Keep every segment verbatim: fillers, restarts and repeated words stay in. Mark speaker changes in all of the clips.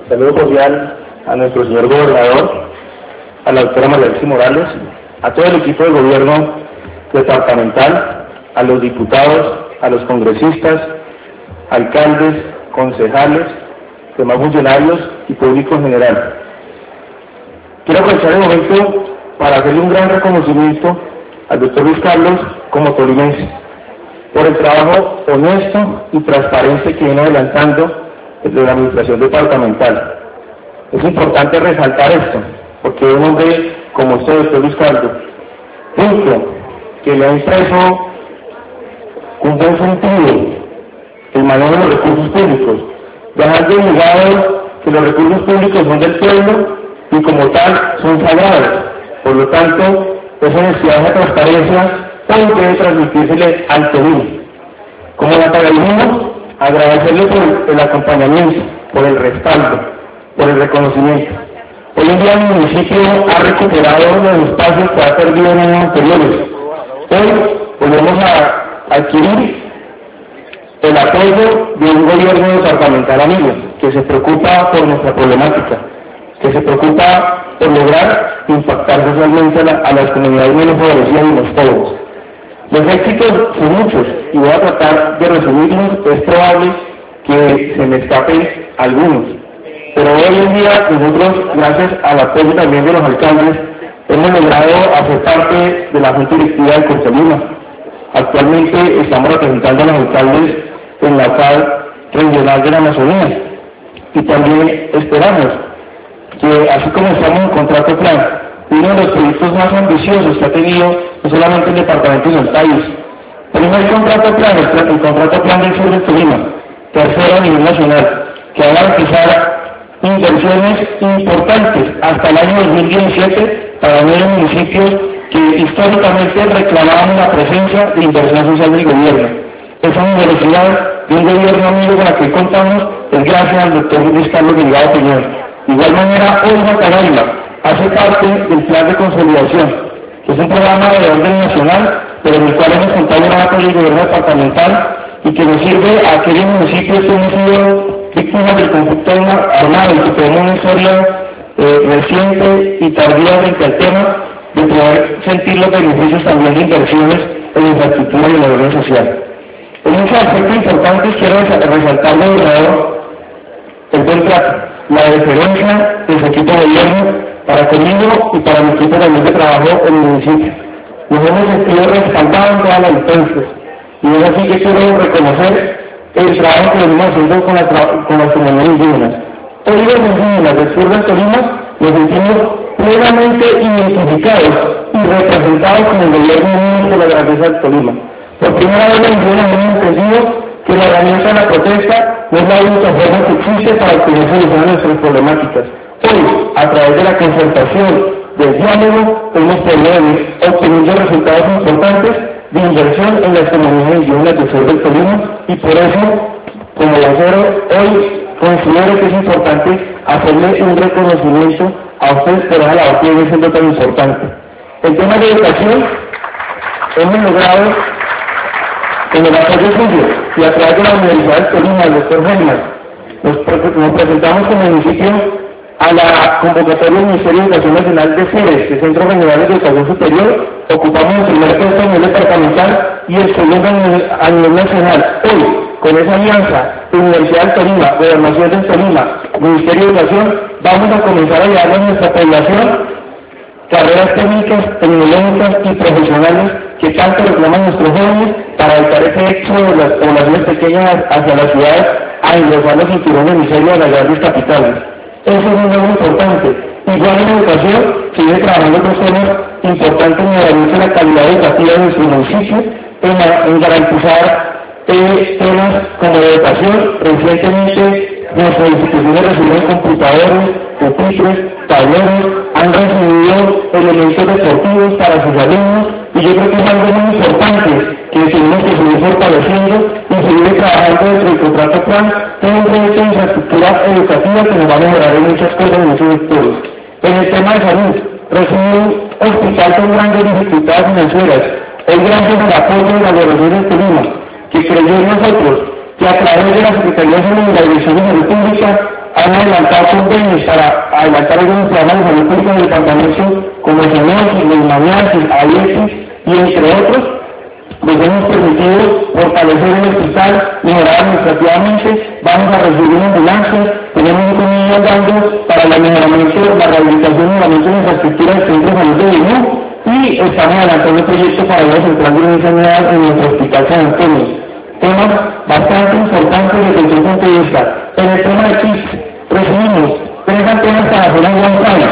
Speaker 1: Saludo cordial a nuestro señor gobernador, a la doctora María Elsie Morales, a todo el equipo de gobierno departamental, a los diputados, a los congresistas, alcaldes, concejales, demás funcionarios y público en general. Quiero aprovechar el momento para hacerle un gran reconocimiento al doctor Luis Carlos como tolimense, por el trabajo honesto y transparente que viene adelantando de la administración departamental. Es importante resaltar esto, porque un hombre como usted, doctor Luis Carlos, punto, que le ha impreso un buen sentido el manejo de los recursos públicos, dejando de lado que los recursos públicos son del pueblo y como tal son sagrados. Por lo tanto, esa necesidad de transparencia hoy debe transmitírsele al Perú. Como la Paraguay, agradecerle por el acompañamiento, por el respaldo, por el reconocimiento. Hoy en día el municipio ha recuperado los espacios que ha perdido en años anteriores. Hoy volvemos a adquirir el apoyo de un gobierno departamental amigo, que se preocupa por nuestra problemática, que se preocupa por lograr impactar socialmente a, la, a las comunidades menos favorecidas y los pobres. Los éxitos son muchos y voy a tratar de resumirlos. Es probable que se me escapen algunos, pero hoy en día nosotros, gracias al apoyo también de los alcaldes, hemos logrado hacer parte de la Junta Directiva de Cortelima. Actualmente estamos representando a los alcaldes en la sala regional de la Amazonía y también esperamos que, así como estamos en contrato plan, uno de los proyectos más ambiciosos que ha tenido no solamente el departamento sino el país. Primer contrato plan, el, el contrato plan del sur del Tolima, tercero a nivel nacional, que va a garantizar inversiones importantes hasta el año dos mil diecisiete para nueve municipios que históricamente reclamaban la presencia de inversión social del gobierno. Esa generosidad de un gobierno amigo con la que contamos es gracias al doctor Luis Carlos Delgado Peñón. De igual manera, hoy Guatemala hace parte del plan de consolidación, que es un programa de orden nacional, pero en el cual hemos contado una base del gobierno departamental y que nos sirve a aquellos municipios que hemos sido víctimas del conflicto armado y que tenemos una historia eh, reciente y tardía frente al tema, de poder sentir los beneficios también de inversiones en infraestructura y en la orden social. En muchos aspectos importantes quiero resaltar de verdad el buen trato, la deferencia de su equipo de gobierno para conmigo y para mi equipo también de trabajo en el municipio. Nos hemos sentido respaldados en todas las instancias y es así que quiero reconocer el trabajo que venimos haciendo con, la con las comunidades indígenas. Hoy los indígenas del sur del Tolima nos sentimos plenamente identificados y representados con el gobierno único de la grandeza del Tolima. Por primera vez los indígenas hemos entendido que la herramienta de la protesta no es la única forma que existe para obtener solución a nuestras problemáticas. Hoy, a través de la concertación, del diálogo, hemos podido obtener resultados importantes de inversión en las comunidades indígenas del sur del Tolima y por eso, como vocero, hoy considero que es importante hacerle un reconocimiento a ustedes por esa labor que viene siendo tan importante. El tema de educación, hemos logrado, con el apoyo suyo y a través de la Universidad del Tolima, el doctor Helman, nos, nos presentamos como municipio a la convocatoria del Ministerio de Educación Nacional de CERES, de Centros Regionales de Educación Superior. Ocupamos el primer puesto a nivel departamental y el segundo a nivel nacional. Hoy, con esa alianza, Universidad del Tolima, Gobernación del Tolima, Ministerio de Educación, vamos a comenzar a llevar a nuestra población carreras técnicas, tecnológicas y profesionales que tanto reclaman nuestros jóvenes para evitar ese éxodo de las poblaciones pequeñas hacia las ciudades a engrosar los cinturones de miseria de las grandes capitales. Eso es un logro importante. Igual en educación, sigue trabajando con temas importantes en la calidad educativa de nuestro municipio, en, la, en garantizar eh, temas como la educación. Recientemente nuestras instituciones recibieron computadores, pupitres, tableros, han recibido elementos deportivos para sus alumnos y yo creo que es algo muy importante que tenemos que seguir fortaleciendo y seguir trabajando dentro del contrato plan en un proyecto de infraestructura educativa que nos va a mejorar en muchas cosas en muchos sectores. En el tema de salud, recibe un hospital con grandes dificultades financieras, hoy gracias al apoyo de la Gobernación del Tolima, que creyó en nosotros, que a través de la Secretaría de Salud y la Dirección de Salud Pública han adelantado convenios para adelantar algunos programas de salud pública del departamento, como Sanofi, Leishmaniasis, Aedes y entre otros. Nos hemos permitido fortalecer el hospital, mejorar administrativamente, vamos a recibir ambulancias, tenemos un millón dando para el mejoramiento, la rehabilitación y mejoramiento de infraestructura del centro de salud de Bilú, y estamos adelantando un proyecto para la central de unidad en nuestro hospital San Antonio. Temas bastante importantes desde el punto de vista. En el tema de kits, recibimos tres antenas para hacer un Wi-Fi,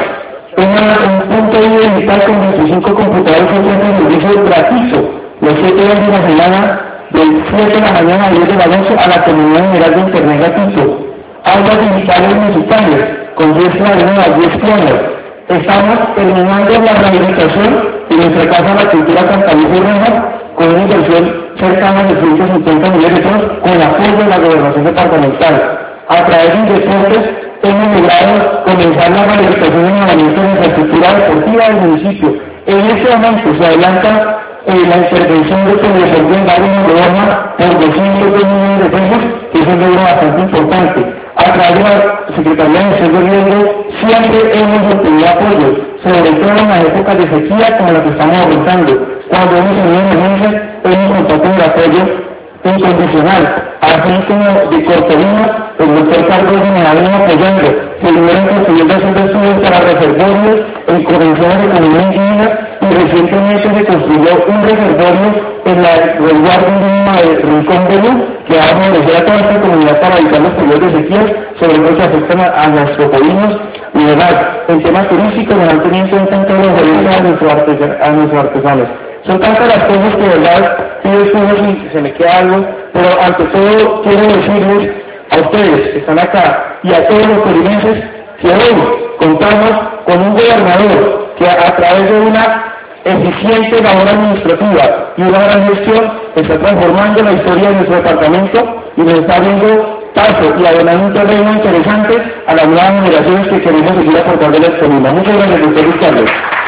Speaker 1: un punto de vida digital con veinticinco computadores que ofrecen servicio gratuito los siete días de la semana, del siete de la mañana a diez de la noche, a la comunidad general de internet gratuito. Aulas digitales musicales, con diez clarinetas, diez pianos. Estamos terminando la rehabilitación de nuestra casa La Cultura Santa Luz de Rojas, con una inversión cercana de ciento cincuenta millones de pesos, con el apoyo de la gobernación departamental. A través de deportes hemos logrado comenzar la rehabilitación y mejoramiento de la infraestructura deportiva del municipio. En este momento se adelanta eh, la intervención de Teledeporte en Barrio Moderna por doscientos dos millones de pesos, que es un logro bastante importante. A través de la Secretaría de Gestión de Riesgo siempre hemos obtenido apoyo, sobre todo en las épocas de sequía como la que estamos afrontando. Cuando hemos tenido emergencias, hemos contado con el apoyo incondicional. Así como de Cortolino, el doctor Carlos me ha venido apoyando. Se vinieron construyendo haciendo estudios para reservorios en convenciones de comunidad indígena, y recientemente se construyó un reservorio en la resguardo indígena de Rincón de Luz, que va a favorecer a toda esta comunidad para evitar los periodos de sequía, sobre todo que afectan a, a los cocodrilos y demás. En temas turísticos nos han tenido en cuenta en todos los eventos a nuestros artesan, a nuestros artesanos. Son tantas las cosas que de verdad pido excusas si se me queda algo, pero ante todo quiero decirles a ustedes que están acá y a todos los colimenses que hoy contamos con un gobernador que a, a través de una eficiente labor administrativa y una gran gestión está transformando la historia de nuestro departamento y nos está abriendo paso y además un terreno interesante a las nuevas generaciones que queremos seguir aportando a la experiencia. Muchas gracias, doctor Luis Carlos.